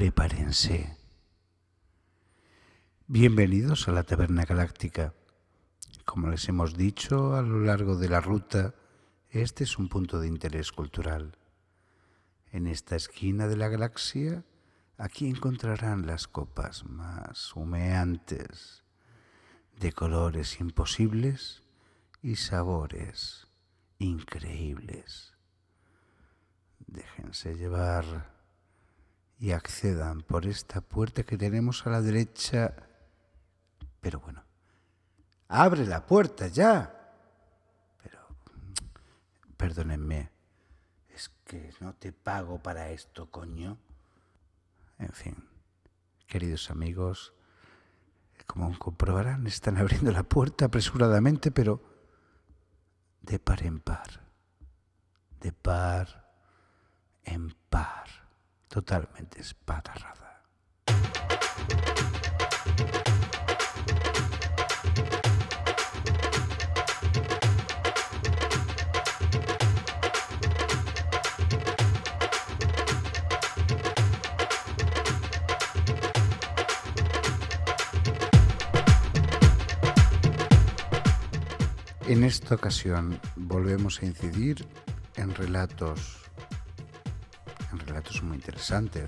prepárense. Bienvenidos a la Taberna Galáctica. Como les hemos dicho a lo largo de la ruta, este es un punto de interés cultural. En esta esquina de la galaxia, aquí encontrarán las copas más humeantes, de colores imposibles y sabores increíbles. Déjense llevar y accedan por esta puerta que tenemos a la derecha. Pero bueno, ¡abre la puerta ya! Pero, perdónenme, es que no te pago para esto, coño. En fin, queridos amigos, como comprobarán, están abriendo la puerta apresuradamente, pero de par en par. De par en par. Totalmente espatarrada. En esta ocasión volvemos a incidir en relatos muy interesantes.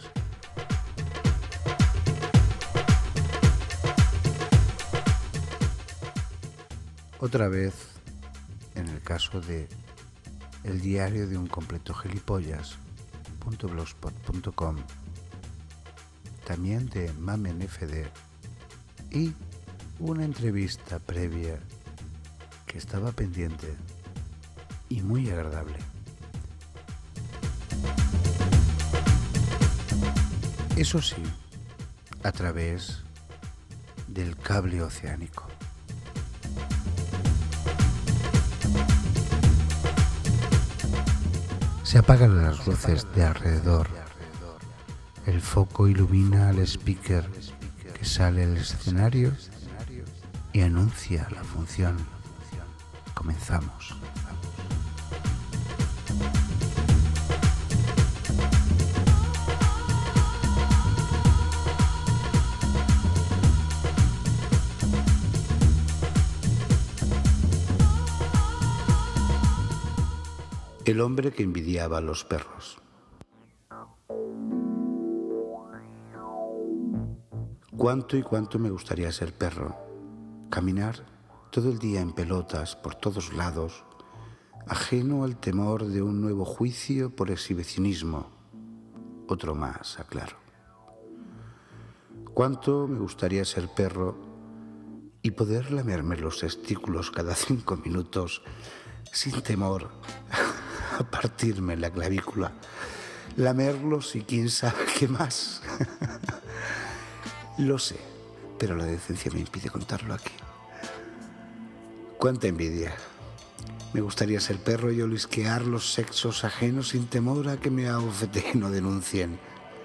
Otra vez, en el caso de El diario de un completo gilipollas.blogspot.com, también de MamenFD, y una entrevista previa que estaba pendiente y muy agradable. Eso sí, a través del cable oceánico. Se apagan las luces de alrededor. El foco ilumina al speaker que sale al escenario y anuncia la función. Comenzamos. El hombre que envidiaba a los perros. ¿Cuánto y cuánto me gustaría ser perro? Caminar todo el día en pelotas por todos lados, ajeno al temor de un nuevo juicio por exhibicionismo. Otro más, aclaro. ¿Cuánto me gustaría ser perro y poder lamerme los testículos cada 5 minutos sin temor a partirme la clavícula, lamerlos y quién sabe qué más? Lo sé, pero la decencia me impide contarlo aquí. Cuánta envidia. Me gustaría ser perro y olisquear los sexos ajenos sin temor a que me abofeteen o denuncien.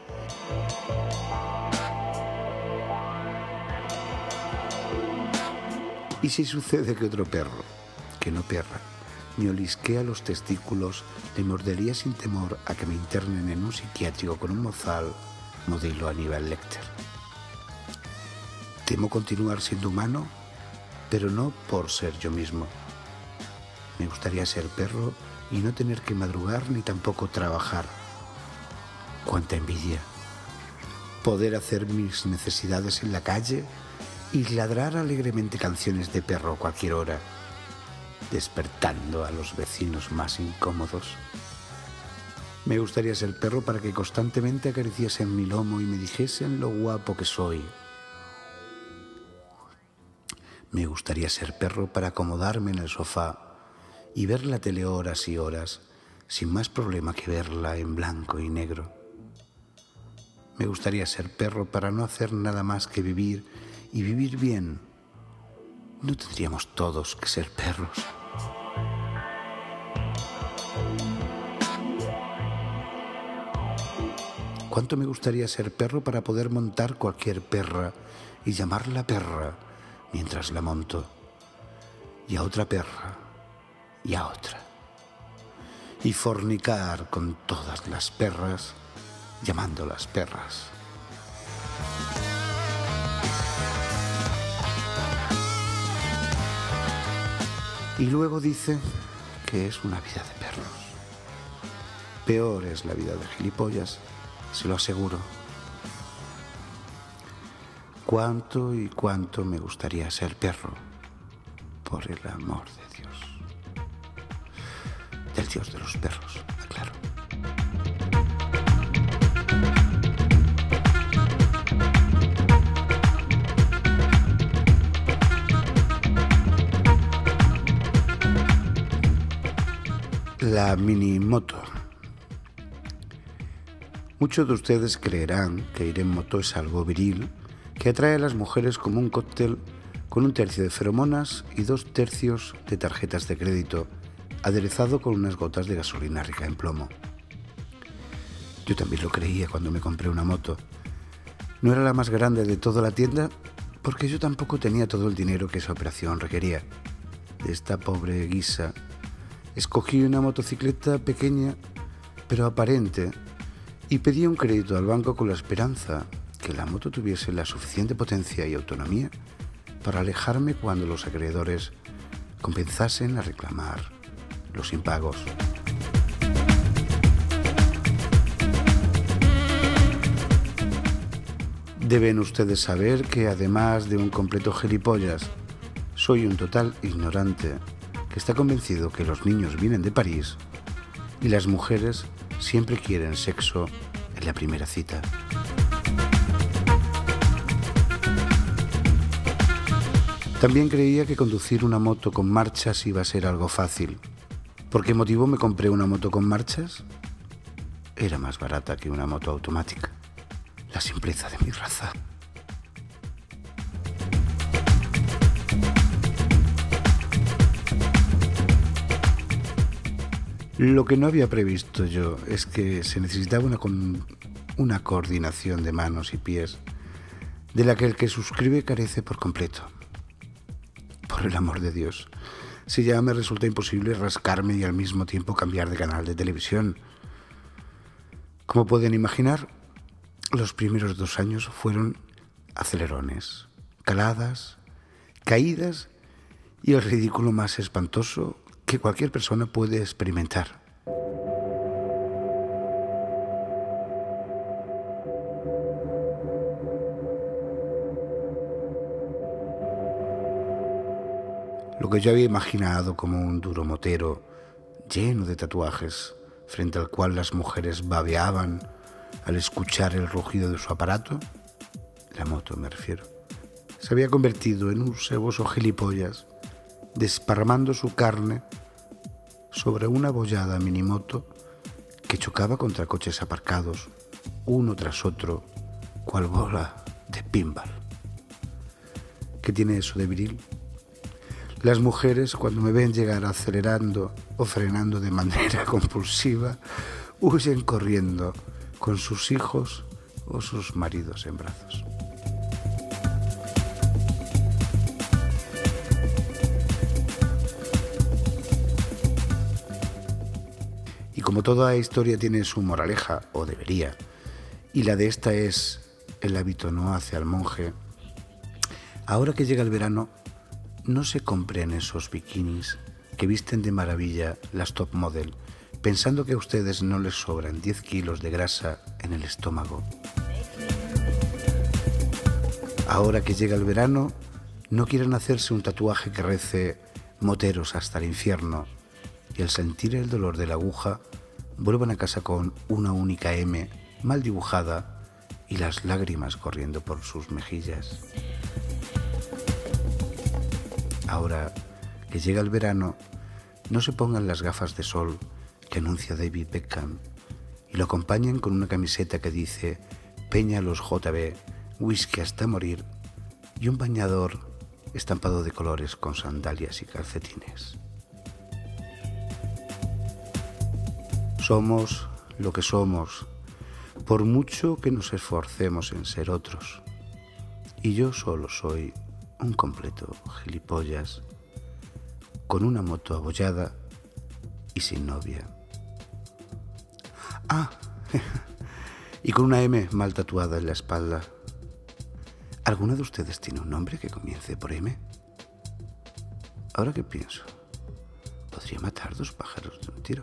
¿Y si sucede que otro perro, que no perra, me olisquea los testículos, le mordería sin temor a que me internen en un psiquiátrico con un mozal modelo Aníbal Lecter? Temo continuar siendo humano, pero no por ser yo mismo. Me gustaría ser perro y no tener que madrugar ni tampoco trabajar. Cuánta envidia. Poder hacer mis necesidades en la calle y ladrar alegremente canciones de perro a cualquier hora, despertando a los vecinos más incómodos. Me gustaría ser perro para que constantemente acariciasen mi lomo y me dijesen lo guapo que soy. Me gustaría ser perro para acomodarme en el sofá y ver la tele horas y horas, sin más problema que verla en blanco y negro. Me gustaría ser perro para no hacer nada más que vivir y vivir bien. No tendríamos todos que ser perros. Cuánto me gustaría ser perro para poder montar cualquier perra y llamarla perra mientras la monto, y a otra perra, y a otra, y fornicar con todas las perras, llamándolas perras, Y luego dice que es una vida de perros. Peor es la vida de gilipollas, se lo aseguro. Cuánto y cuánto me gustaría ser perro, por el amor de Dios. Del Dios de los perros, aclaro. La minimoto. Muchos de ustedes creerán que ir en moto es algo viril que atrae a las mujeres como un cóctel con 1/3 de feromonas y 2/3 de tarjetas de crédito, aderezado con unas gotas de gasolina rica en plomo. Yo también lo creía cuando me compré una moto. No era la más grande de toda la tienda porque yo tampoco tenía todo el dinero que esa operación requería. De esta pobre guisa, escogí una motocicleta pequeña pero aparente y pedí un crédito al banco con la esperanza que la moto tuviese la suficiente potencia y autonomía para alejarme cuando los acreedores comenzasen a reclamar los impagos. Deben ustedes saber que además de un completo gilipollas, soy un total ignorante que está convencido que los niños vienen de París y las mujeres siempre quieren sexo en la primera cita. También creía que conducir una moto con marchas iba a ser algo fácil. ¿Por qué motivo me compré una moto con marchas? Era más barata que una moto automática. La simpleza de mi raza. Lo que no había previsto yo es que se necesitaba una coordinación de manos y pies de la que el que suscribe carece por completo. Por el amor de Dios, si ya me resulta imposible rascarme y al mismo tiempo cambiar de canal de televisión. Como pueden imaginar, los primeros 2 años fueron acelerones, caladas, caídas y el ridículo más espantoso que cualquier persona puede experimentar. Lo que yo había imaginado como un duro motero lleno de tatuajes, frente al cual las mujeres babeaban al escuchar el rugido de su aparato, la moto me refiero, se había convertido en un ceboso gilipollas, desparramando su carne sobre una bollada minimoto que chocaba contra coches aparcados, uno tras otro, cual bola de pinball. ¿Qué tiene eso de viril? Las mujeres, cuando me ven llegar acelerando o frenando de manera compulsiva, huyen corriendo con sus hijos o sus maridos en brazos. Y como toda historia tiene su moraleja, o debería, y la de esta es: el hábito no hace al monje, ahora que llega el verano, no se compren esos bikinis que visten de maravilla las top model, pensando que a ustedes no les sobran 10 kilos de grasa en el estómago. Ahora que llega el verano, no quieran hacerse un tatuaje que rece moteros hasta el infierno y al sentir el dolor de la aguja, vuelvan a casa con una única M mal dibujada y las lágrimas corriendo por sus mejillas. Ahora que llega el verano, no se pongan las gafas de sol que anuncia David Beckham y lo acompañen con una camiseta que dice Peña los JB, whisky hasta morir y un bañador estampado de colores con sandalias y calcetines. Somos lo que somos, por mucho que nos esforcemos en ser otros. Y yo solo soy un completo gilipollas, con una moto abollada y sin novia. Ah, y con una M mal tatuada en la espalda. ¿Alguno de ustedes tiene un nombre que comience por M? Ahora que pienso, podría matar 2 pájaros de un tiro.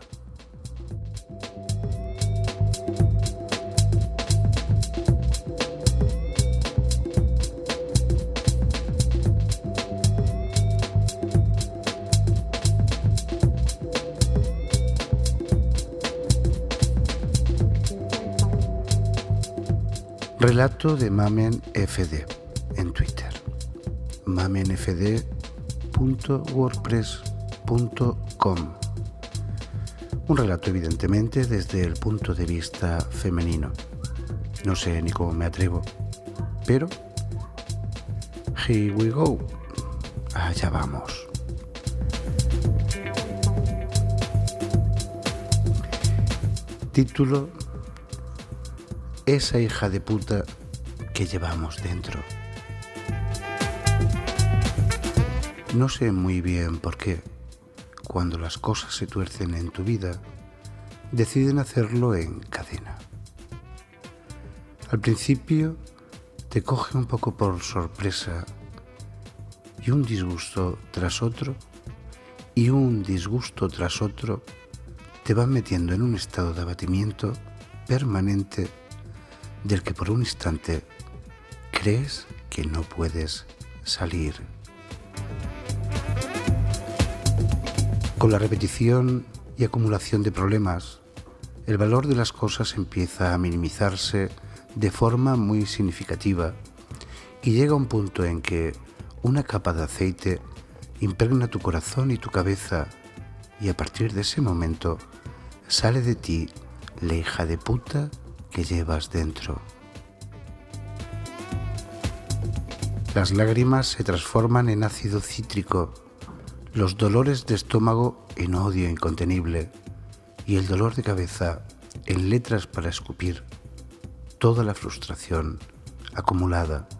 Relato de Mamen FD en Twitter. mamenfd.wordpress.com. Un relato evidentemente desde el punto de vista femenino. No sé ni cómo me atrevo, pero here we go. Allá vamos. Título: esa hija de puta que llevamos dentro. No sé muy bien por qué, cuando las cosas se tuercen en tu vida, deciden hacerlo en cadena. Al principio te coge un poco por sorpresa y un disgusto tras otro, y un disgusto tras otro te van metiendo en un estado de abatimiento permanente del que por un instante crees que no puedes salir. Con la repetición y acumulación de problemas, el valor de las cosas empieza a minimizarse de forma muy significativa y llega un punto en que una capa de aceite impregna tu corazón y tu cabeza, y a partir de ese momento sale de ti la hija de puta que llevas dentro. Las lágrimas se transforman en ácido cítrico, los dolores de estómago en odio incontenible y el dolor de cabeza en letras para escupir toda la frustración acumulada.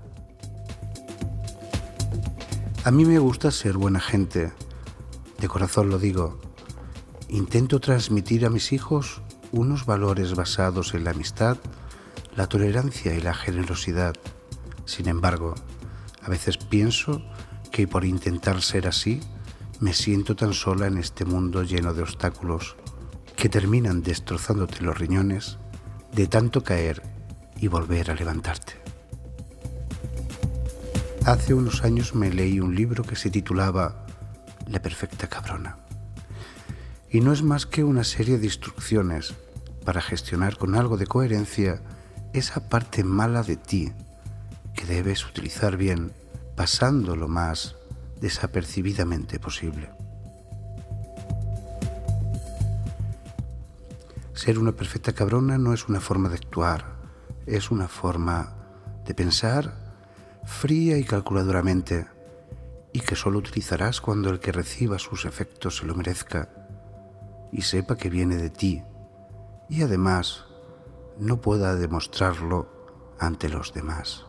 A mí me gusta ser buena gente, de corazón lo digo. Intento transmitir a mis hijos unos valores basados en la amistad, la tolerancia y la generosidad. Sin embargo, a veces pienso que por intentar ser así, me siento tan sola en este mundo lleno de obstáculos que terminan destrozándote los riñones de tanto caer y volver a levantarte. Hace unos años me leí un libro que se titulaba La perfecta cabrona. Y no es más que una serie de instrucciones para gestionar con algo de coherencia esa parte mala de ti que debes utilizar bien, pasando lo más desapercibidamente posible. Ser una perfecta cabrona no es una forma de actuar, es una forma de pensar fría y calculadoramente, y que solo utilizarás cuando el que reciba sus efectos se lo merezca y sepa que viene de ti, y además no pueda demostrarlo ante los demás.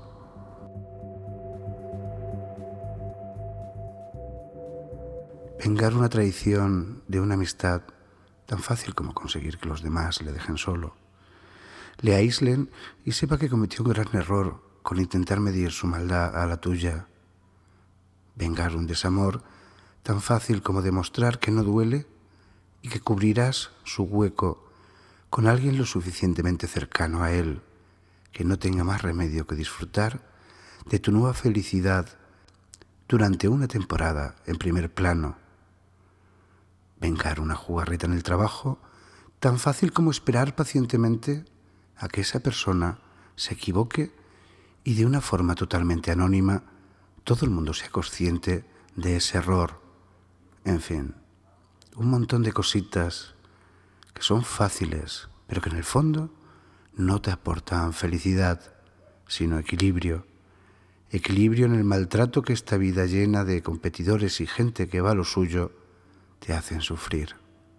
Vengar una traición de una amistad tan fácil como conseguir que los demás le dejen solo, le aíslen y sepa que cometió un gran error con intentar medir su maldad a la tuya. Vengar un desamor tan fácil como demostrar que no duele y que cubrirás su hueco con alguien lo suficientemente cercano a él, que no tenga más remedio que disfrutar de tu nueva felicidad durante una temporada en primer plano. Vengar una jugarreta en el trabajo tan fácil como esperar pacientemente a que esa persona se equivoque y de una forma totalmente anónima todo el mundo sea consciente de ese error. En fin, un montón de cositas que son fáciles, pero que en el fondo no te aportan felicidad, sino equilibrio. Equilibrio en el maltrato que esta vida llena de competidores y gente que va a lo suyo te hacen sufrir.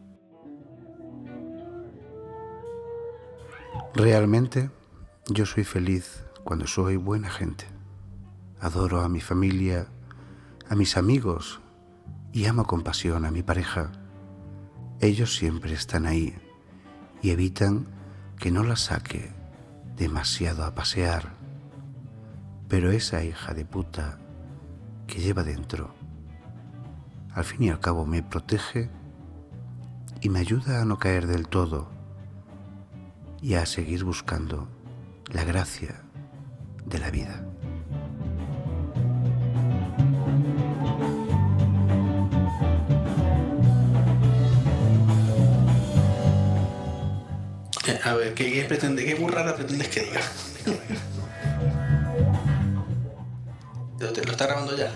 Realmente, yo soy feliz cuando soy buena gente. Adoro a mi familia, a mis amigos y amo con pasión a mi pareja. Ellos siempre están ahí y evitan que no la saque demasiado a pasear. Pero esa hija de puta que lleva dentro, al fin y al cabo me protege y me ayuda a no caer del todo y a seguir buscando la gracia de la vida. A ver, ¿qué burrada pretendes que diga? ¿Lo está grabando ya?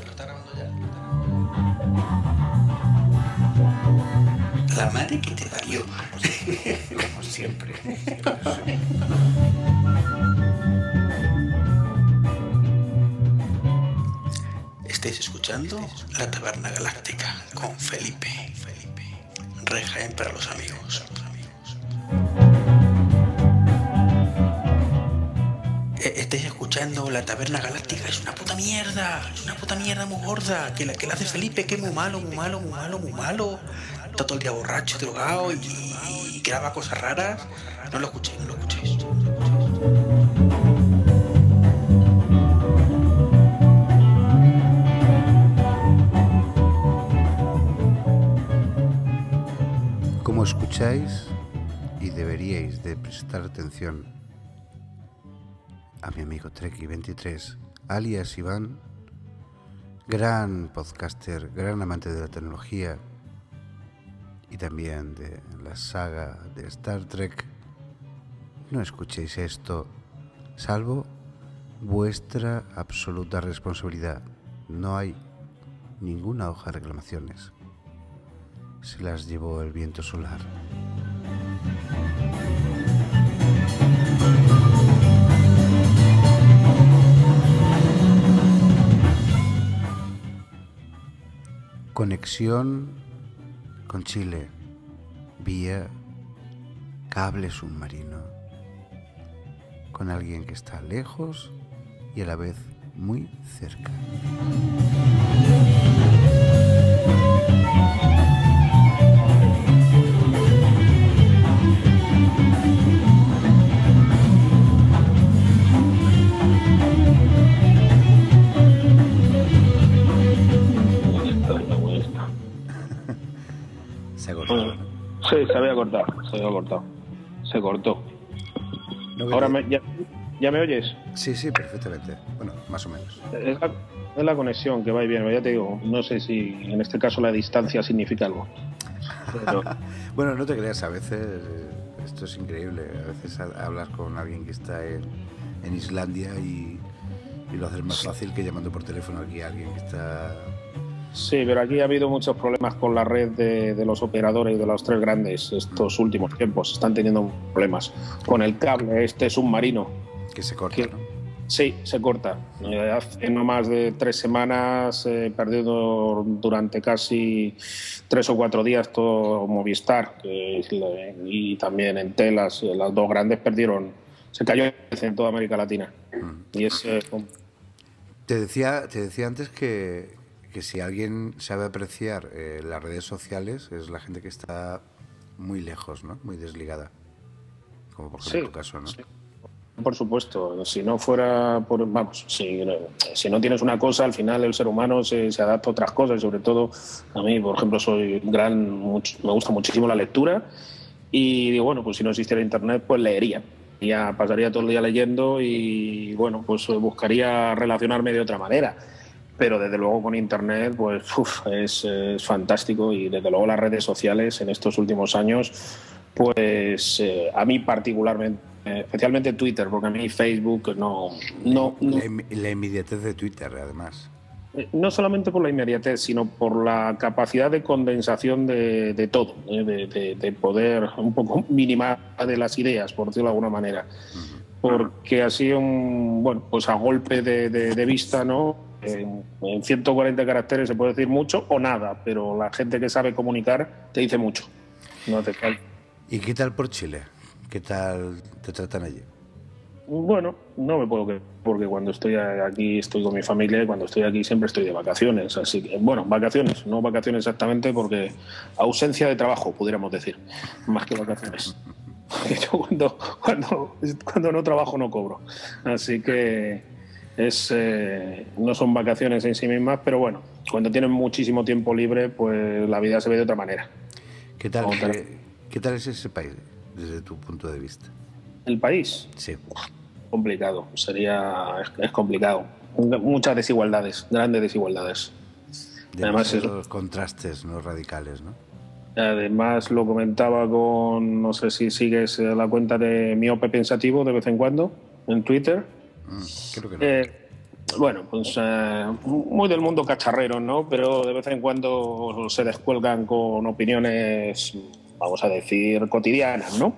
La madre que te parió. Como siempre. Estáis escuchando La Taberna Galáctica con Felipe. Rejaén para los amigos. Estáis escuchando La Taberna Galáctica. Es una puta mierda muy gorda. Que la hace Felipe, que es muy malo. Está todo el día borracho, drogado y graba cosas raras. No lo escuchéis. Como escucháis, y deberíais de prestar atención a mi amigo Treki23, alias Iván, gran podcaster, gran amante de la tecnología y también de la saga de Star Trek, no escuchéis esto, salvo vuestra absoluta responsabilidad. No hay ninguna hoja de reclamaciones. Se las llevó el viento solar. Conexión con Chile vía cable submarino, con alguien que está lejos y a la vez muy cerca. Se ha cortado, ¿no? Sí, se había cortado. Se cortó. No, Ahora ¿ya me oyes? Sí, perfectamente. Bueno, más o menos. Es la conexión que va y viene. Ya te digo, no sé si en este caso la distancia significa algo. Pero... Bueno, no te creas, a veces esto es increíble. A veces hablas con alguien que está en Islandia y lo haces más fácil que llamando por teléfono aquí a alguien que está... Sí, pero aquí ha habido muchos problemas con la red de los operadores de los tres grandes estos últimos tiempos. Están teniendo problemas con el cable submarino. Que se corta, ¿no? Sí, se corta. Hace no más de 3 semanas he perdido durante casi 3 o 4 días todo Movistar y también Entel, las dos grandes perdieron. Se cayó en toda América Latina. Y Te decía antes que si alguien sabe apreciar las redes sociales es la gente que está muy lejos, ¿no? Muy desligada. Como por ejemplo tu caso, ¿no? Sí. Por supuesto, si no fuera por, si no tienes una cosa, al final el ser humano se adapta a otras cosas, y sobre todo a mí, por ejemplo, me gusta muchísimo la lectura y digo, bueno, pues si no existiera internet, pues leería. Ya pasaría todo el día leyendo y bueno, pues buscaría relacionarme de otra manera. Pero desde luego con internet pues es fantástico y desde luego las redes sociales en estos últimos años pues a mí particularmente, especialmente Twitter, porque a mí Facebook no. La inmediatez de Twitter, además. No solamente por la inmediatez, sino por la capacidad de condensación de todo, de poder un poco minimar de las ideas, por decirlo de alguna manera. Porque así, pues a golpe de vista, ¿no? En 140 caracteres se puede decir mucho o nada, pero la gente que sabe comunicar te dice mucho. No hace falta. ¿Y qué tal por Chile? ¿Qué tal te tratan allí? Bueno, no me puedo quejar, porque cuando estoy aquí estoy con mi familia y cuando estoy aquí siempre estoy de vacaciones. Así que, bueno, vacaciones, no vacaciones exactamente, porque ausencia de trabajo, pudiéramos decir, más que vacaciones. Yo cuando no trabajo no cobro. Así que no son vacaciones en sí mismas, pero bueno, cuando tienes muchísimo tiempo libre, pues la vida se ve de otra manera. qué tal es ese país desde tu punto de vista? El país, Sí. complicado, es complicado. Muchas desigualdades, grandes desigualdades. Demasiados contrastes, no radicales, ¿no? Además lo comentaba con, no sé si sigues la cuenta de Miope Pensativo de vez en cuando en Twitter. Creo que no. Bueno, pues muy del mundo cacharrero, ¿no? Pero de vez en cuando se descuelgan con opiniones, vamos a decir, cotidianas, ¿no?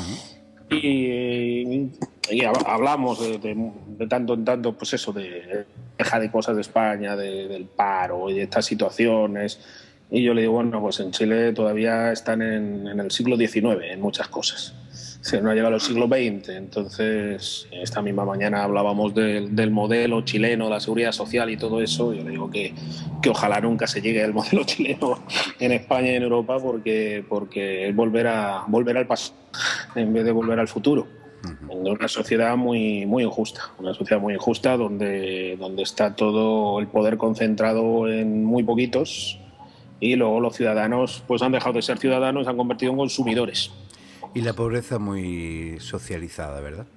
Y hablamos de tanto en tanto, pues eso, de queja de cosas de España, del paro y de estas situaciones. Y yo le digo, bueno, pues en Chile todavía están en el siglo XIX en muchas cosas. Se no ha llegado al siglo XX. Entonces, esta misma mañana hablábamos del modelo chileno, la seguridad social y todo eso. Yo le digo que ojalá nunca se llegue al modelo chileno en España y en Europa porque es volver al pasado en vez de volver al futuro. En una sociedad muy injusta, una sociedad muy injusta donde está todo el poder concentrado en muy poquitos y luego los ciudadanos pues han dejado de ser ciudadanos y se han convertido en consumidores. Y la pobreza muy socializada, ¿verdad?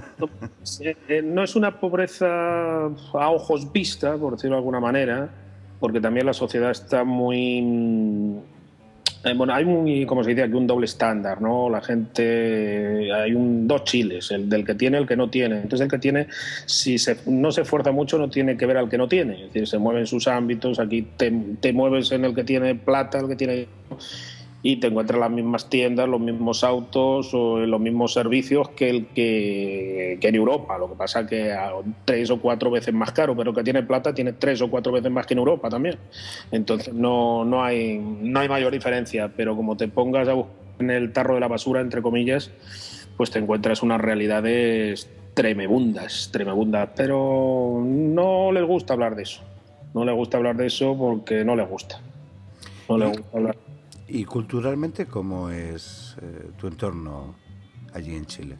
No es una pobreza a ojos vista, por decirlo de alguna manera, porque también la sociedad está muy... Bueno, hay como se dice aquí, un doble estándar, ¿no? La gente, hay dos chiles, el del que tiene y el que no tiene. Entonces el que tiene, si no se esfuerza mucho, no tiene que ver al que no tiene. Es decir, se mueve en sus ámbitos, aquí te mueves en el que tiene plata, el que tiene... y te encuentras las mismas tiendas, los mismos autos o los mismos servicios que en Europa. Lo que pasa es que a 3 o 4 veces más caro, pero el que tiene plata tiene 3 o 4 veces más que en Europa también. Entonces no hay mayor diferencia, pero como te pongas a buscar en el tarro de la basura, entre comillas, pues te encuentras unas realidades tremebundas, pero no les gusta hablar de eso. No les gusta hablar de eso porque no les gusta. No les gusta hablar. ¿Y culturalmente cómo es tu entorno allí en Chile?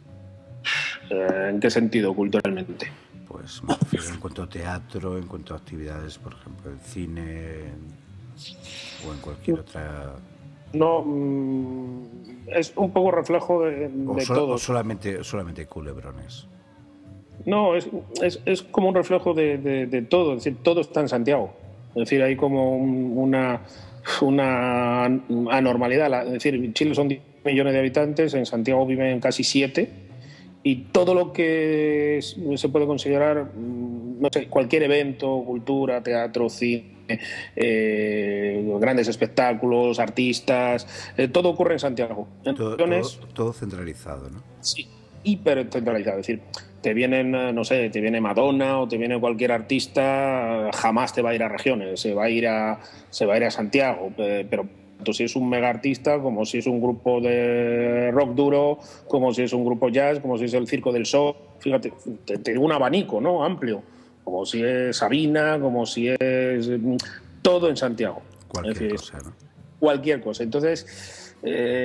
¿En qué sentido culturalmente? Pues me refiero en cuanto a teatro, en cuanto a actividades, por ejemplo, el cine o en cualquier otra... No, es un poco reflejo de todo. O solamente culebrones. No, es como un reflejo de todo. Es decir, todo está en Santiago. Es decir, hay como una anormalidad. Es decir, en Chile son 10 millones de habitantes, en Santiago viven casi 7, y todo lo que se puede considerar, no sé, cualquier evento, cultura, teatro, cine, grandes espectáculos, artistas, todo ocurre en Santiago. Todo centralizado, ¿no? Sí, hiper centralizado. Es decir, te vienen, no sé, te viene Madonna o te viene cualquier artista, jamás te va a ir a regiones, se va a ir a Santiago, pero tanto si es un mega artista, como si es un grupo de rock duro, como si es un grupo jazz, como si es el Circo del Sol, fíjate, te un abanico, ¿no? Amplio, como si es Sabina, como si es todo en Santiago. Cualquier cosa, ¿no? Cualquier cosa. Entonces,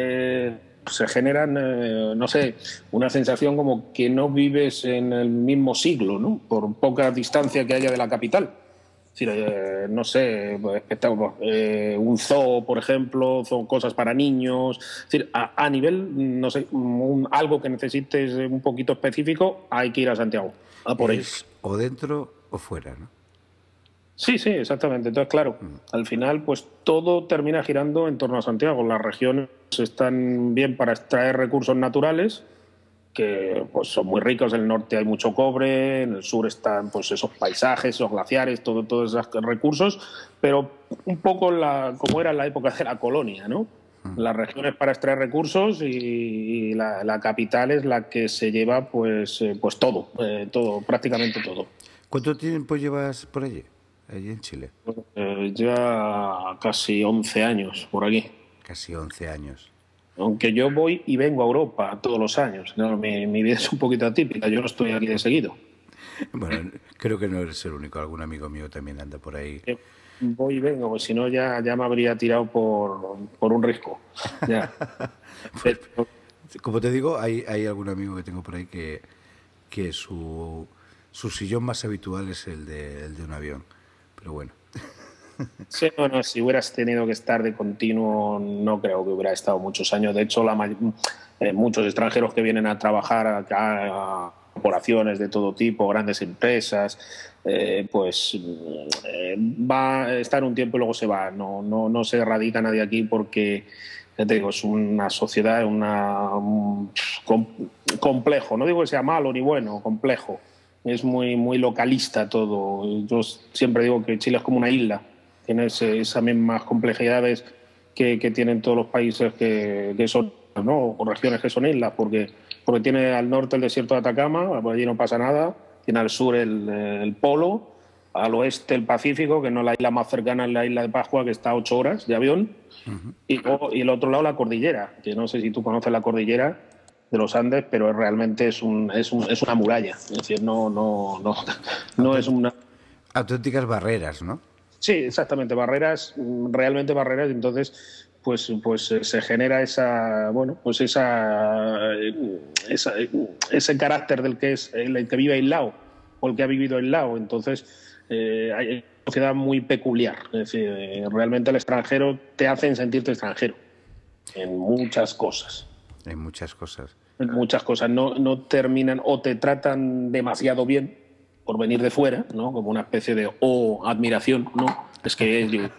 se generan, no sé, una sensación como que no vives en el mismo siglo, ¿no? Por poca distancia que haya de la capital. Es decir, no sé, espectáculos, un zoo, por ejemplo, son cosas para niños. Es decir, a nivel, no sé, algo que necesites un poquito específico, hay que ir a Santiago, a por ello. O dentro o fuera, ¿no? Sí, exactamente. Entonces, claro, al final, pues todo termina girando en torno a Santiago. Las regiones están bien para extraer recursos naturales, que pues son muy ricos. En el norte hay mucho cobre, en el sur están pues esos paisajes, esos glaciares, todos esos recursos, pero un poco como era en la época de la colonia, ¿no? Las regiones para extraer recursos y la capital es la que se lleva pues todo, prácticamente todo. ¿Cuánto tiempo llevas por allí en Chile? Ya casi 11 años por aquí. Casi 11 años. Aunque yo voy y vengo a Europa todos los años. No, mi vida es un poquito atípica, yo no estoy aquí de seguido. Bueno, creo que no eres el único, algún amigo mío también anda por ahí. Voy y vengo, pues si no ya me habría tirado por un risco. Ya. Pues, como te digo, hay algún amigo que tengo por ahí que su sillón más habitual es el de un avión. Pero bueno. Sí, bueno, si hubieras tenido que estar de continuo, no creo que hubiera estado muchos años. De hecho, muchos extranjeros que vienen a trabajar acá, a corporaciones de todo tipo, grandes empresas, va a estar un tiempo y luego se va. No se radica nadie aquí porque, ya te digo, es una sociedad, complejo. No digo que sea malo ni bueno, complejo. Es muy localista todo. Yo siempre digo que Chile es como una isla, tiene esas mismas complejidades que tienen todos los países que son, ¿no? O regiones que son islas, porque tiene al norte el desierto de Atacama, por allí no pasa nada, tiene al sur el polo, al oeste el Pacífico, que no, la isla más cercana es la isla de Pascua, que está a 8 horas de avión, y el otro lado la cordillera, que no sé si tú conoces la cordillera de los Andes, pero realmente es una muralla, es decir, no es una... Auténticas barreras, ¿no? Sí, exactamente, barreras, realmente barreras, entonces se genera ese carácter del que es el que vive aislado o el que ha vivido aislado. Entonces hay una sociedad muy peculiar, es decir, realmente el extranjero te hacen sentirte extranjero en muchas cosas. En muchas cosas. En muchas cosas no terminan o te tratan demasiado bien por venir de fuera, ¿no? Como una especie de admiración, ¿no? Es que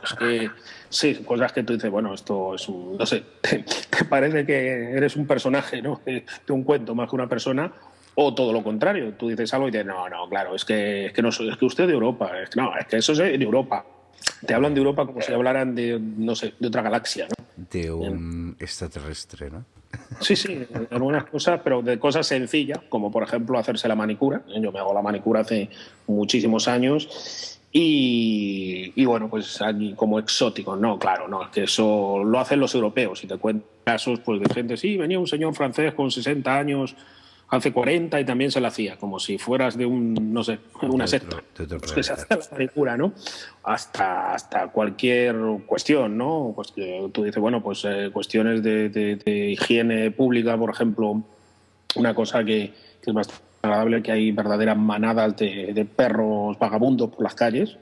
sí, cosas que tú dices, bueno, esto es no sé, te parece que eres un personaje, ¿no? De un cuento más que una persona, o todo lo contrario, tú dices algo y dices, no, claro, es que no soy, es que usted es de Europa, es que eso es de Europa. Te hablan de Europa como si hablaran de, no sé, de otra galaxia, ¿no? De un extraterrestre, ¿no? Sí, algunas cosas, pero de cosas sencillas, como por ejemplo hacerse la manicura. Yo me hago la manicura hace muchísimos años y bueno, pues aquí como exótico. No, claro, no, es que eso lo hacen los europeos. Y te cuento casos pues, de gente, sí, venía un señor francés con 60 años hace 40 y también se la hacía, como si fueras de una secta. Pues que se hace la manicura, ¿no? Hasta cualquier cuestión, ¿no? Pues que tú dices, bueno, pues cuestiones de higiene pública, por ejemplo, una cosa que es bastante agradable, que hay verdaderas manadas de perros vagabundos por las calles,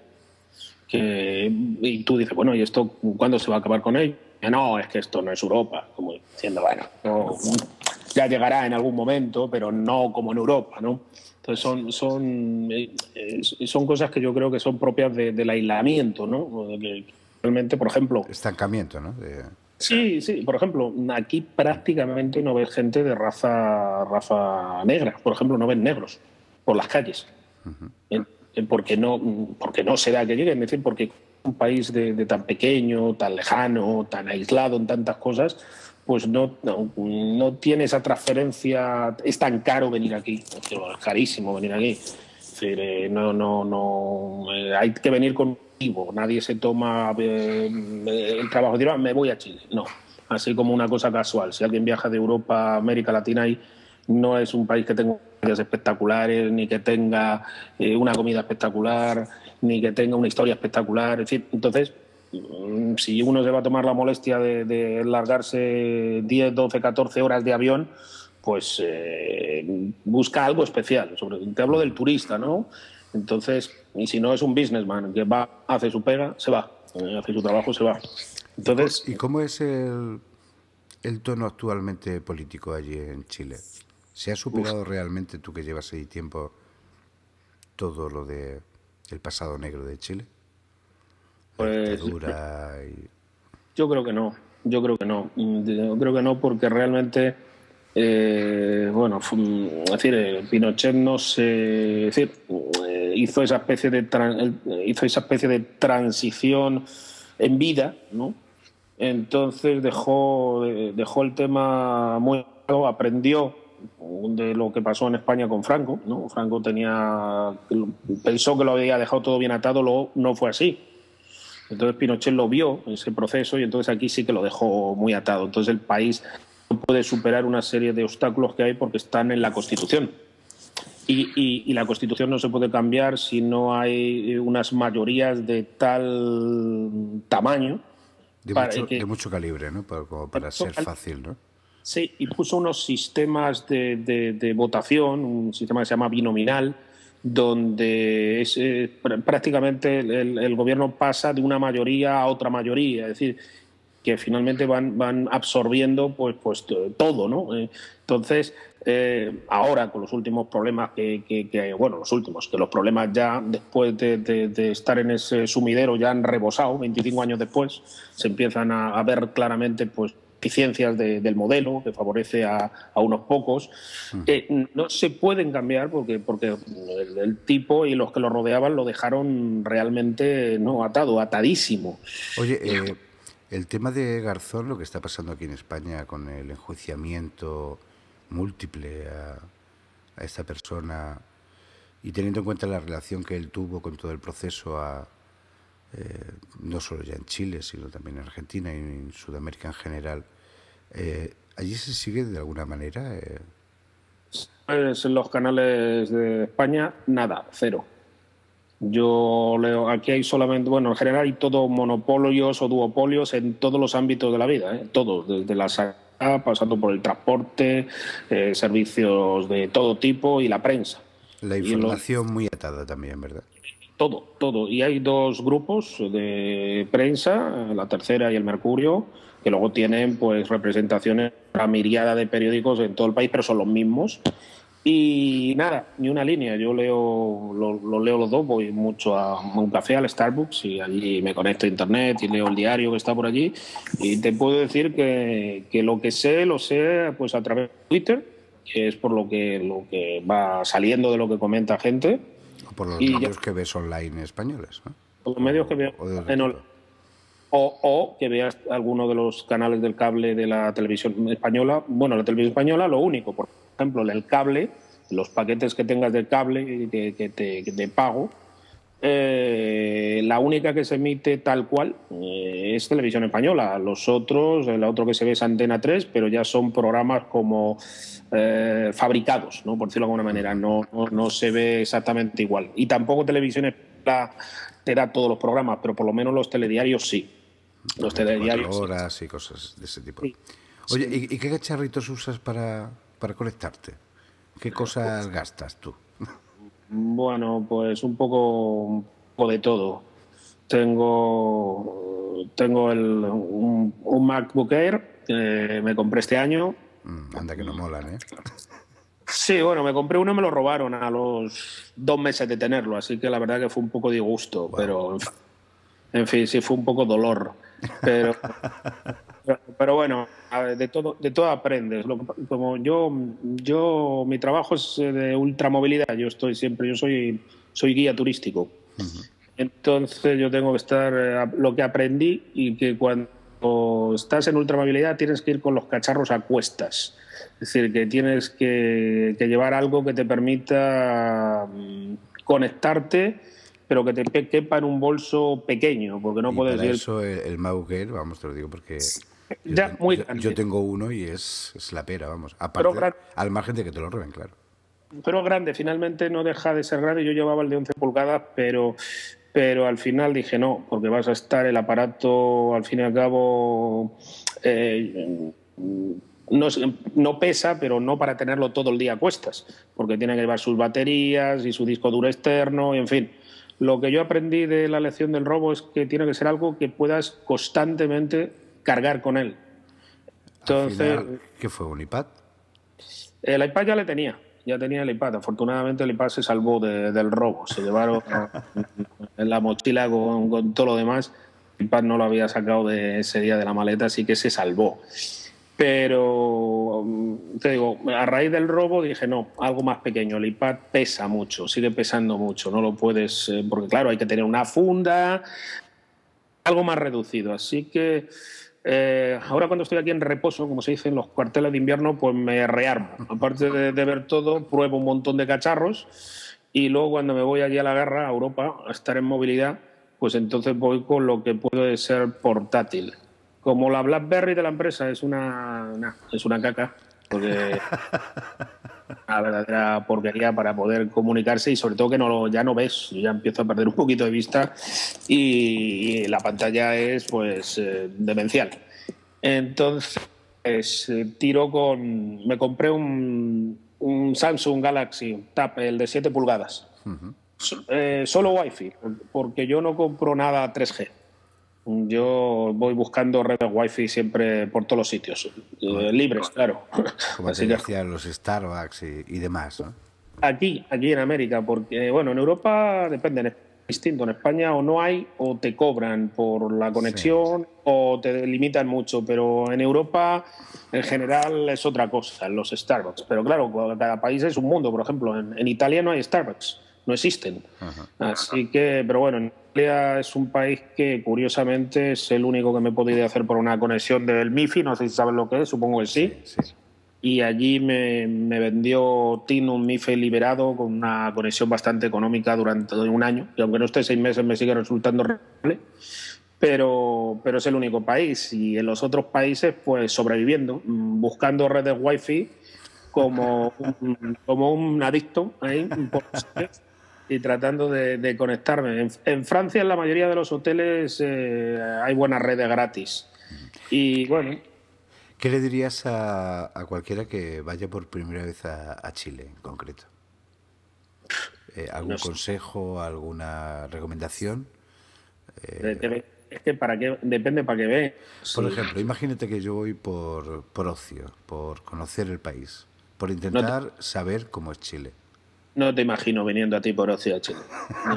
y tú dices, bueno, ¿y esto cuándo se va a acabar con ello? No, es que esto no es Europa, como diciendo, bueno, ya llegará en algún momento, pero no como en Europa, ¿no? Entonces son cosas que yo creo que son propias del aislamiento, ¿no? Que realmente, por ejemplo... Estancamiento, ¿no? Sí, por ejemplo, aquí prácticamente no ves gente de raza negra, por ejemplo, no ves negros por las calles. Porque no se da que lleguen, es decir, porque un país de tan pequeño, tan lejano, tan aislado en tantas cosas, pues no tiene esa transferencia. Es tan caro venir aquí, es carísimo venir aquí. Es decir, hay que venir con motivo. Nadie se toma el trabajo de decir, me voy a Chile. No, así como una cosa casual. Si alguien viaja de Europa a América Latina, no es un país que tenga playas espectaculares, ni que tenga una comida espectacular, ni que tenga una historia espectacular. Es decir, entonces, si uno se va a tomar la molestia de largarse 10, 12, 14 horas de avión, pues busca algo especial. Te hablo del turista, ¿no? Entonces, y si no es un businessman que va, hace su pega, se va, hace su trabajo, se va. Entonces, ¿Y cómo es el tono actualmente político allí en Chile? ¿Se ha superado realmente, tú que llevas ahí tiempo, todo lo del pasado negro de Chile? pues, Yo creo que no. Yo creo que no porque realmente, es decir, Pinochet hizo esa especie de transición en vida, ¿no? Entonces dejó el tema muy claro, aprendió de lo que pasó en España con Franco, ¿no? Franco pensó que lo había dejado todo bien atado, no fue así. Entonces Pinochet lo vio, ese proceso, y entonces aquí sí que lo dejó muy atado. Entonces el país no puede superar una serie de obstáculos que hay porque están en la Constitución. Y la Constitución no se puede cambiar si no hay unas mayorías de tal tamaño. De mucho calibre, ¿no? Como para ser fácil, ¿no? Sí, y puso unos sistemas de votación, un sistema que se llama binominal, donde prácticamente el gobierno pasa de una mayoría a otra mayoría, es decir, que finalmente van absorbiendo pues todo, ¿no? Entonces, ahora con los últimos problemas que los problemas ya después de estar en ese sumidero ya han rebosado, 25 años después, se empiezan a ver claramente pues deficiencias del modelo que favorece a unos pocos. No se pueden cambiar porque el tipo y los que lo rodeaban lo dejaron realmente no atado, atadísimo. Oye, el tema de Garzón, lo que está pasando aquí en España con el enjuiciamiento múltiple a esta persona y teniendo en cuenta la relación que él tuvo con todo el proceso, no solo ya en Chile, sino también en Argentina y en Sudamérica en general, ¿allí se sigue de alguna manera? Pues en los canales de España, nada, cero. Yo leo, aquí hay solamente, bueno, en general hay todo monopolios o duopolios en todos los ámbitos de la vida, todos, desde la sanidad, pasando por el transporte, servicios de todo tipo y la prensa. La información muy atada también, ¿verdad? Todo. Y hay dos grupos de prensa, La Tercera y El Mercurio, que luego tienen pues representaciones, una miriada de periódicos en todo el país, pero son los mismos. Y nada, ni una línea. Yo lo leo los dos, voy mucho a un café, al Starbucks, y allí me conecto a internet y leo el diario que está por allí. Y te puedo decir que lo que sé, lo sé pues a través de Twitter, que es por lo que va saliendo de lo que comenta gente. O por los medios que ves online españoles, ¿no? Por los medios que veo o que veas alguno de los canales del cable de la televisión española. Bueno, la televisión española, lo único, por ejemplo, el cable, los paquetes que tengas de cable que te pago, la única que se emite tal cual es televisión española. Los otros, el otro que se ve es Antena 3, pero ya son programas como fabricados, ¿no? Por decirlo de alguna manera, no se ve exactamente igual. Y tampoco televisión española te da todos los programas, pero por lo menos los telediarios sí. Los telediarios horas y cosas de ese tipo. Sí. Oye, ¿y qué cacharritos usas para conectarte? ¿Qué cosas gastas tú? Bueno, pues un poco de todo. Tengo un MacBook Air que me compré este año. Anda que no molan, ¿eh? Sí, bueno, me compré uno y me lo robaron a los 2 meses de tenerlo, así que la verdad que fue un poco disgusto, pero en fin, sí fue un poco dolor. Pero bueno, a ver, de todo aprendes. Como mi trabajo es de ultramovilidad, yo soy guía turístico. Entonces yo tengo que estar lo que aprendí y que cuando estás en ultramovilidad tienes que ir con los cacharros a cuestas. Es decir, que tienes que llevar algo que te permita conectarte, pero que te quepa en un bolso pequeño, porque no Y puedes para ir. eso el MacBook Air, vamos, te lo digo porque Ya, muy grande. yo tengo uno y es la pera, vamos. Pero Aparte, al margen de que te lo roben, claro. Pero grande, finalmente no deja de ser grande. Yo llevaba el de 11 pulgadas, pero al final dije no, porque vas a estar el aparato, al fin y al cabo, no pesa, pero no para tenerlo todo el día a cuestas, porque tiene que llevar sus baterías y su disco duro externo, y en fin. Lo que yo aprendí de la lección del robo es que tiene que ser algo que puedas constantemente cargar con él. Entonces, al final, ¿qué fue? ¿Un iPad? El iPad ya tenía el iPad. Afortunadamente el iPad se salvó del robo. Se llevaron en la mochila con todo lo demás. El iPad no lo había sacado de ese día de la maleta, así que se salvó. Pero, te digo, a raíz del robo dije, no, algo más pequeño. El iPad pesa mucho, sigue pesando mucho. No lo puedes, porque claro, hay que tener una funda, algo más reducido. Así que ahora cuando estoy aquí en reposo, como se dice en los cuarteles de invierno, pues me rearmo. Aparte de ver todo, pruebo un montón de cacharros y luego cuando me voy allí a la guerra, a Europa, a estar en movilidad, pues entonces voy con lo que puede ser portátil. Como la BlackBerry de la empresa es una caca, porque una verdadera porquería para poder comunicarse y sobre todo que ya no ves, yo ya empiezo a perder un poquito de vista y la pantalla es pues demencial. Entonces me compré un Samsung Galaxy Tab, el de 7 pulgadas. Solo Wi-Fi, porque yo no compro nada 3G. Yo voy buscando redes Wi-Fi siempre por todos los sitios, libres, claro. Como te decían los Starbucks y demás, ¿no? Aquí en América, porque bueno, en Europa depende, es distinto. En España o no hay o te cobran por la conexión o te limitan mucho, pero en Europa en general es otra cosa, los Starbucks. Pero claro, cada país es un mundo. Por ejemplo, en Italia no hay Starbucks, no existen. Así que, pero bueno, en Italia es un país que curiosamente es el único que me he podido hacer por una conexión del MiFi, no sé si sabes lo que es, supongo que sí. Y allí me vendió TIM un MIFI liberado con una conexión bastante económica durante un año. Y aunque no esté 6 meses, me sigue resultando rentable. Pero es el único país. Y en los otros países, pues sobreviviendo, buscando redes Wi-Fi como un adicto ahí, y tratando de conectarme. En Francia, en la mayoría de los hoteles, hay buenas redes gratis. Y bueno. ¿Qué le dirías a cualquiera que vaya por primera vez a Chile en concreto? ¿Algún consejo, alguna recomendación? Es que depende para qué ve. Por ejemplo, imagínate que yo voy por ocio, por conocer el país, por intentar saber cómo es Chile. No te imagino viniendo a ti por ocio a Chile.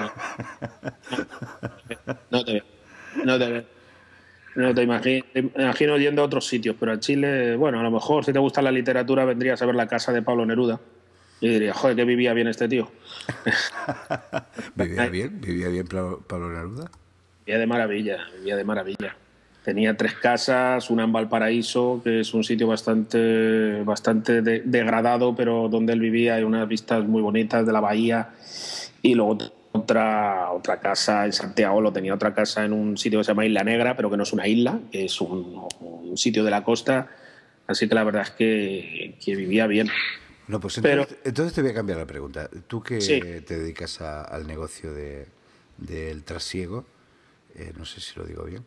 No te imagino yendo a otros sitios, pero a Chile, bueno, a lo mejor si te gusta la literatura vendrías a ver la casa de Pablo Neruda y dirías, joder, que vivía bien este tío. ¿Vivía bien Pablo Neruda? Vivía de maravilla. Tenía 3 casas, una en Valparaíso, que es un sitio bastante degradado, pero donde él vivía hay unas vistas muy bonitas de la bahía, y luego otra casa en Santiago, tenía otra casa en un sitio que se llama Isla Negra, pero que no es una isla, que es un sitio de la costa. Así que la verdad es que vivía bien. No, pues entonces te voy a cambiar la pregunta. Tú que te dedicas al negocio del trasiego, no sé si lo digo bien,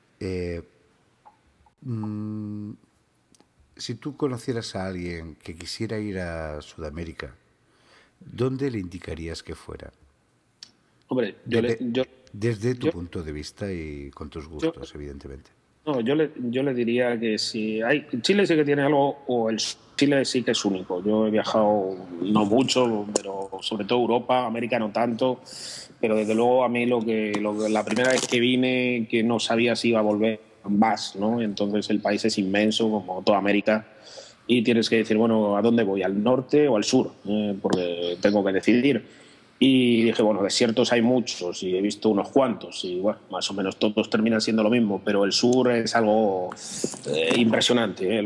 si tú conocieras a alguien que quisiera ir a Sudamérica, ¿dónde le indicarías que fuera? Hombre, desde tu punto de vista y con tus gustos, evidentemente. No, yo le diría que si hay Chile sí que tiene algo, o Chile sí que es único. Yo he viajado no mucho, pero sobre todo Europa, América no tanto, pero desde luego a mí la primera vez que vine, que no sabía si iba a volver más, ¿no? Entonces el país es inmenso, como toda América, y tienes que decir, bueno, ¿a dónde voy? ¿Al norte o al sur? Porque tengo que decidir. Y dije, bueno, desiertos hay muchos y he visto unos cuantos y bueno, más o menos todos terminan siendo lo mismo, pero el sur es algo impresionante.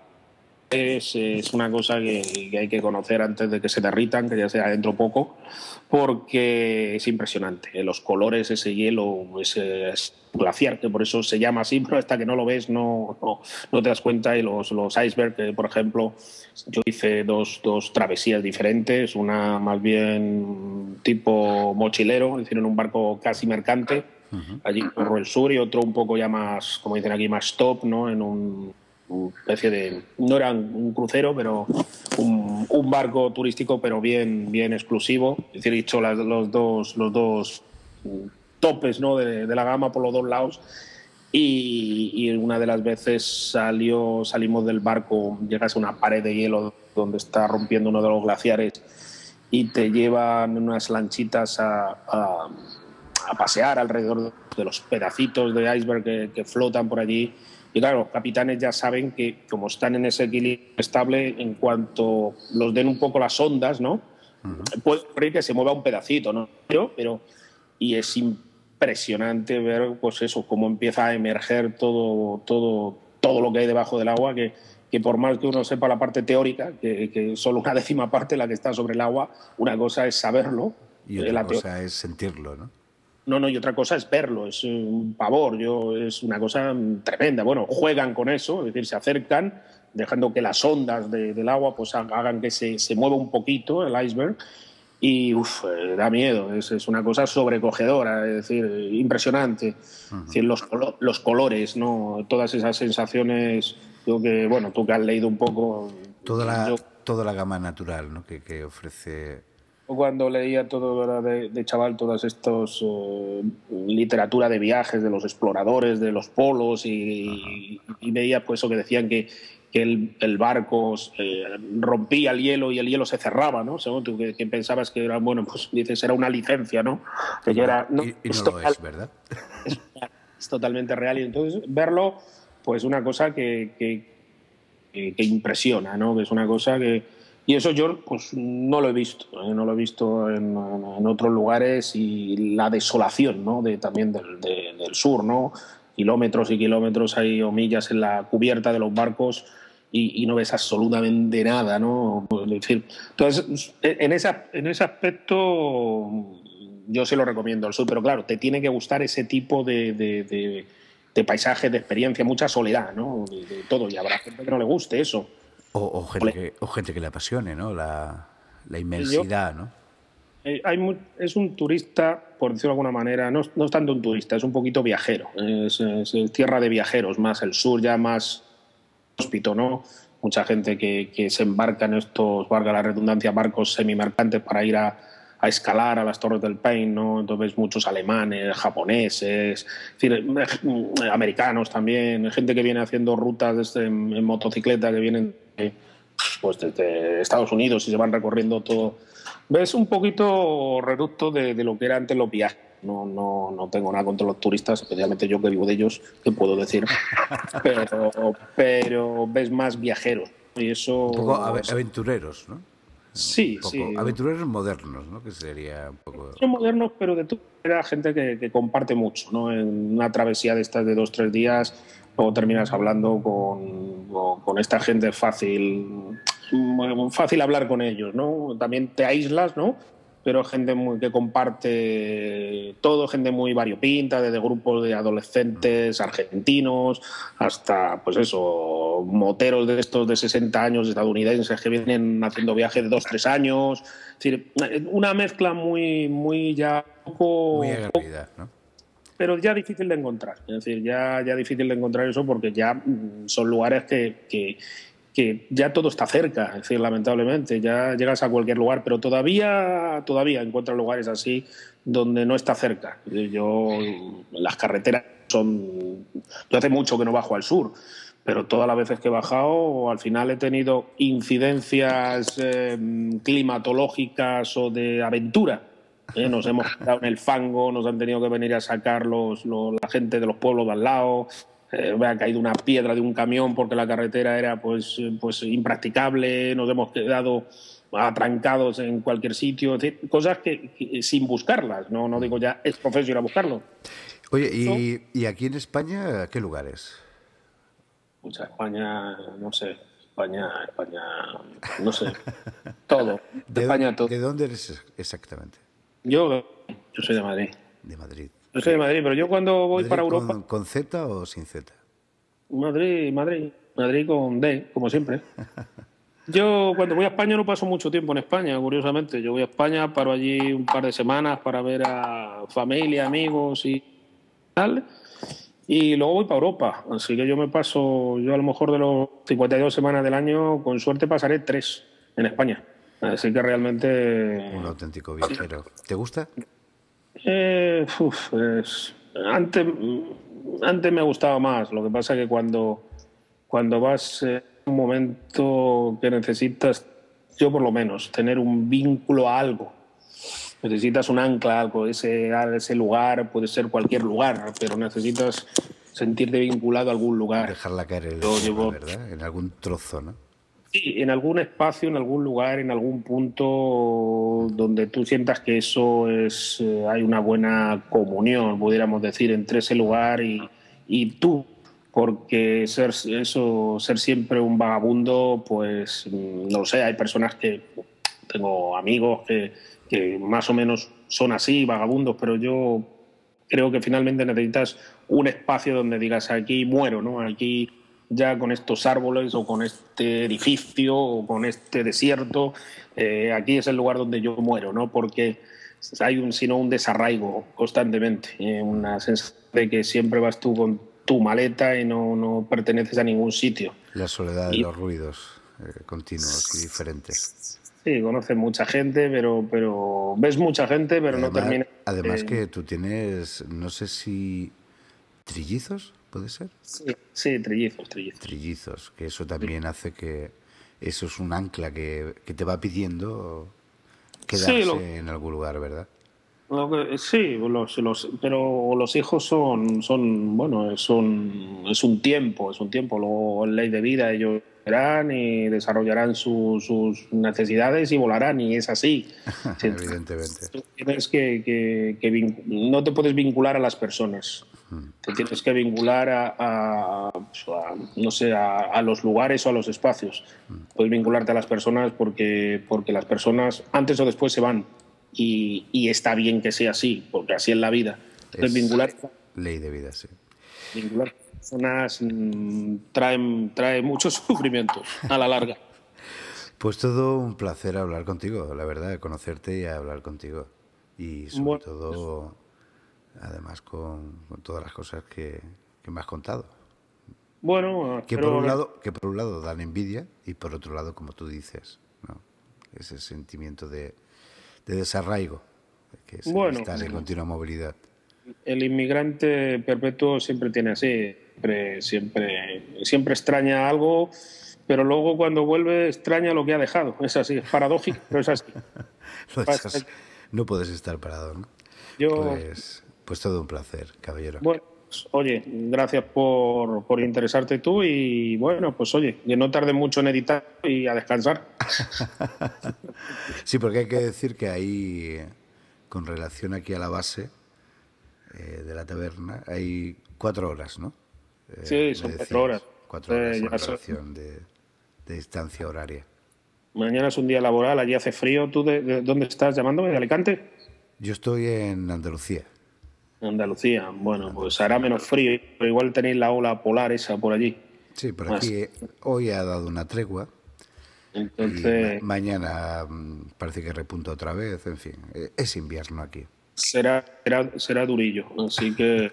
Es una cosa que hay que conocer antes de que se derritan, que ya sea dentro poco, porque es impresionante. Los colores, ese hielo, ese glaciar, que por eso se llama así, pero hasta que no lo ves no te das cuenta. Y los icebergs, por ejemplo, yo hice dos travesías diferentes, una más bien tipo mochilero, es decir, en un barco casi mercante, allí por el sur, y otro un poco ya más, como dicen aquí, más top, ¿no? En una especie de, no era un crucero, pero un barco turístico, pero bien exclusivo. Es decir, he hecho los dos topes, ¿no? de la gama por los dos lados. Y una de las veces salimos del barco, llegas a una pared de hielo donde está rompiendo uno de los glaciares y te llevan unas lanchitas a pasear alrededor de los pedacitos de iceberg que flotan por allí. Y claro, los capitanes ya saben que como están en ese equilibrio estable, en cuanto los den un poco las ondas, ¿no? Puede ocurrir que se mueva un pedacito, ¿no? Y es impresionante ver, pues eso, cómo empieza a emerger todo lo que hay debajo del agua, que por más que uno sepa la parte teórica, que solo una décima parte la que está sobre el agua, una cosa es saberlo. Y otra cosa es sentirlo, ¿no? No, y otra cosa es verlo, es un pavor, es una cosa tremenda. Bueno, juegan con eso, es decir, se acercan, dejando que las ondas del agua pues hagan que se mueva un poquito el iceberg, y da miedo, es una cosa sobrecogedora, es decir, impresionante. Es decir, los colores, ¿no? Todas esas sensaciones, yo que, tú que has leído un poco... Toda la gama natural, ¿no? que ofrece Cuando leía todo, ¿verdad? De chaval, todas estos literatura de viajes, de los exploradores, de los polos, y veía pues eso que decían que el barco rompía el hielo y el hielo se cerraba, ¿no? Según tú, que pensabas que era, bueno, pues dices, era una licencia, ¿no? Que ya era, no, Y no lo es, ¿verdad? es totalmente real. Y entonces verlo, pues una cosa que impresiona, ¿no? Que es una cosa que... Y eso yo pues no lo he visto, no lo he visto en otros lugares, y la desolación, ¿no? También del sur, ¿no? Kilómetros y kilómetros hay, o millas en la cubierta de los barcos, y no ves absolutamente nada, ¿no? Es decir, entonces, en ese aspecto yo sí lo recomiendo el sur, pero claro, te tiene que gustar ese tipo de paisajes, de experiencia, mucha soledad, ¿no? De todo, y habrá gente que no le guste eso. O gente que le apasione, ¿no? La Yo, inmensidad, ¿no? es un turista, por decirlo de alguna manera, no es tanto un turista, es un poquito viajero, es tierra de viajeros, más el sur, ya más hóspito, ¿no? Mucha gente que se embarca en estos, valga la redundancia, barcos semimercantes para ir a escalar a las Torres del Paine, ¿no? Entonces muchos alemanes, japoneses, es decir, americanos también, gente que viene haciendo rutas en motocicleta, que vienen pues desde Estados Unidos y se van recorriendo todo. Ves un poquito reducto de lo que era antes los viajes. No tengo nada contra los turistas, especialmente yo que vivo de ellos, que puedo decir, pero ves más viajeros. Y eso... Un poco aventureros, ¿no? Sí, Un poco sí. aventureros modernos, ¿no? Que sería un poco... Son modernos, pero de todas maneras gente que comparte mucho, ¿no? En una travesía de estas de 2 o 3 días, luego terminas hablando con esta gente fácil hablar con ellos, ¿no? También te aíslas, ¿no? Pero gente que comparte todo, gente muy variopinta, desde grupos de adolescentes argentinos hasta, pues eso, moteros de estos de 60 años estadounidenses que vienen haciendo viajes de 2 o 3 años. Es decir, una mezcla muy ya Muy poco, aguerrida, ¿no? pero ya difícil de encontrar. Es decir, ya difícil de encontrar eso, porque ya son lugares que ya todo está cerca, es decir, lamentablemente, ya llegas a cualquier lugar, pero todavía encuentras lugares así donde no está cerca. Las carreteras son... Yo hace mucho que no bajo al sur, pero todas las veces que he bajado, al final he tenido incidencias climatológicas o de aventura. Nos hemos quedado en el fango, nos han tenido que venir a sacar la gente de los pueblos de al lado. Me ha caído una piedra de un camión porque la carretera era pues impracticable, nos hemos quedado atrancados en cualquier sitio, es decir, cosas que sin buscarlas, no digo ya es profeso ir a buscarlo. Oye, ¿y aquí en España qué lugares? Mucha España, no sé, España, no sé, todo, España todo. ¿De dónde eres exactamente? Yo soy de Madrid. De Madrid. Yo soy de Madrid, pero yo cuando voy ¿Madrid para Europa, con Z o sin Z? Madrid con D, como siempre. Yo cuando voy a España no paso mucho tiempo en España, curiosamente. Yo voy a España, paro allí un par de semanas para ver a familia, amigos y tal, y luego voy para Europa. Así que yo a lo mejor de los 52 semanas del año, con suerte pasaré 3 en España. Así que realmente... Un auténtico viajero. ¿Te gusta? Antes me gustaba más. Lo que pasa es que cuando vas en un momento que necesitas, yo por lo menos, tener un vínculo a algo, necesitas un ancla a algo, ese lugar puede ser cualquier lugar, pero necesitas sentirte vinculado a algún lugar. Dejarla caer en el alma, ¿verdad? En algún trozo, ¿no? Sí, en algún espacio, en algún lugar, en algún punto donde tú sientas que eso hay una buena comunión, pudiéramos decir, entre ese lugar y tú, porque ser siempre un vagabundo, pues no lo sé, hay personas tengo amigos que más o menos son así, vagabundos, pero yo creo que finalmente necesitas un espacio donde digas, aquí muero, ¿no? Aquí ya con estos árboles o con este edificio o con este desierto, aquí es el lugar donde yo muero, ¿no? Porque hay sino un desarraigo constantemente, una sensación de que siempre vas tú con tu maleta y no perteneces a ningún sitio. La soledad de los ruidos continuos y diferentes. Sí, conoces mucha gente, pero ves mucha gente, pero no termina. Además que tú tienes, no sé si trillizos, ¿puede ser? Sí, trillizos. Trillizos, que eso también hace que eso es un ancla que te va pidiendo quedarse en algún lugar, ¿verdad? Sí, pero los hijos son bueno, es un tiempo. Luego en ley de vida ellos verán y desarrollarán sus necesidades y volarán, y es así. Evidentemente. Tienes no te puedes vincular a las personas. Te tienes que vincular no sé, a los lugares o a los espacios. Puedes vincularte a las personas porque las personas antes o después se van. Y está bien que sea así, porque así es la vida. Entonces, ley de vida, sí. Vincular personas trae muchos sufrimientos a la larga. Pues todo un placer hablar contigo, la verdad, conocerte y hablar contigo. Y sobre todo, además, con todas las cosas que me has contado. Bueno, que por un lado dan envidia y por otro lado, como tú dices, ¿no? Ese sentimiento de desarraigo, que es estar en continua movilidad. El inmigrante perpetuo siempre tiene así, siempre extraña algo, pero luego cuando vuelve extraña lo que ha dejado. Es así, es paradójico, pero es así. No puedes estar parado, ¿no? Pues todo un placer, caballero. Bueno, pues, oye, gracias por interesarte tú y bueno, pues oye, que no tarde mucho en editar y a descansar. Sí, porque hay que decir que ahí, con relación aquí a la base de la taberna, hay 4 horas, ¿no? Sí, son 4 horas. 4 horas en relación de distancia horaria. Mañana es un día laboral, allí hace frío. ¿Tú de dónde estás llamándome? ¿De Alicante? Yo estoy en Andalucía. Andalucía, bueno, pues hará menos frío, pero igual tenéis la ola polar esa por allí. Sí, por aquí hoy ha dado una tregua. Entonces, y mañana parece que repunta otra vez, en fin, es invierno aquí. Será durillo, así que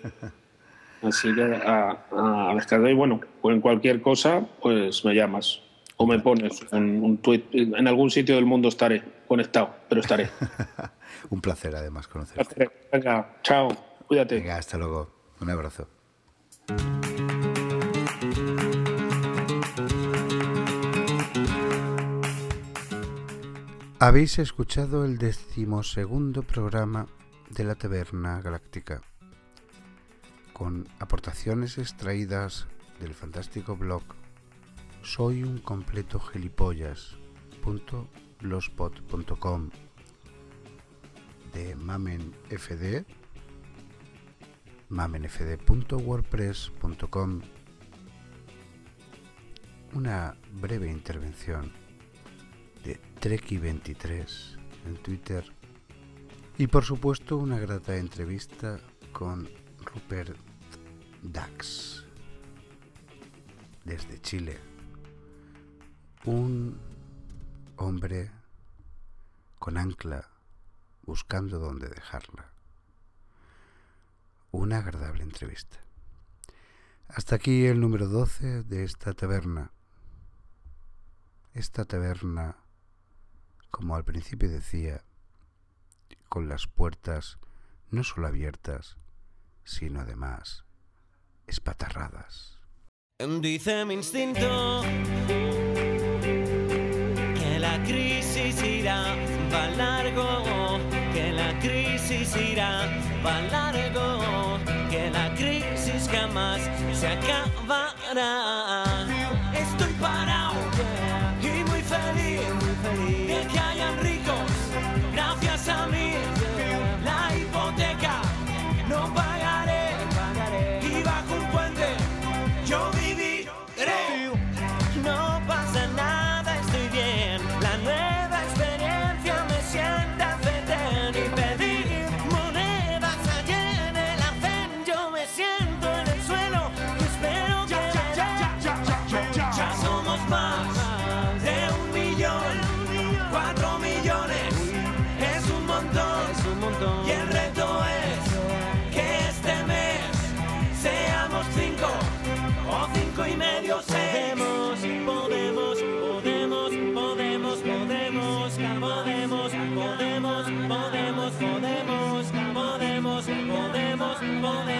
a descargar. Y bueno, pues en cualquier cosa, pues me llamas o me pones un tuit. En algún sitio del mundo estaré conectado, pero estaré. Un placer, además, conocerte. Venga, chao, cuídate. Venga, hasta luego. Un abrazo. Habéis escuchado el 12º programa de la Taberna Galáctica, con aportaciones extraídas del fantástico blog soyuncompletogilipollas.blogspot.com de MamenFD, mamenfd.wordpress.com, una breve intervención de Treki23 en Twitter y por supuesto una grata entrevista con Rupert Dax desde Chile, un hombre con ancla buscando dónde dejarla. Una agradable entrevista. Hasta aquí el número 12 de esta taberna. Esta taberna, como al principio decía, con las puertas no solo abiertas, sino además espatarradas. Dice mi instinto que la crisis irá va largo, que la crisis irá va largo, que la crisis jamás se acabará. Estoy parado y muy feliz de que hayan ricos gracias a mí. La hipoteca no pagaré y bajo un puente yo viviré. No pasa nada, estoy bien. La nueva experiencia me sienta fetén y pedir monedas allá en el andén. Yo me siento en el suelo y espero que poder.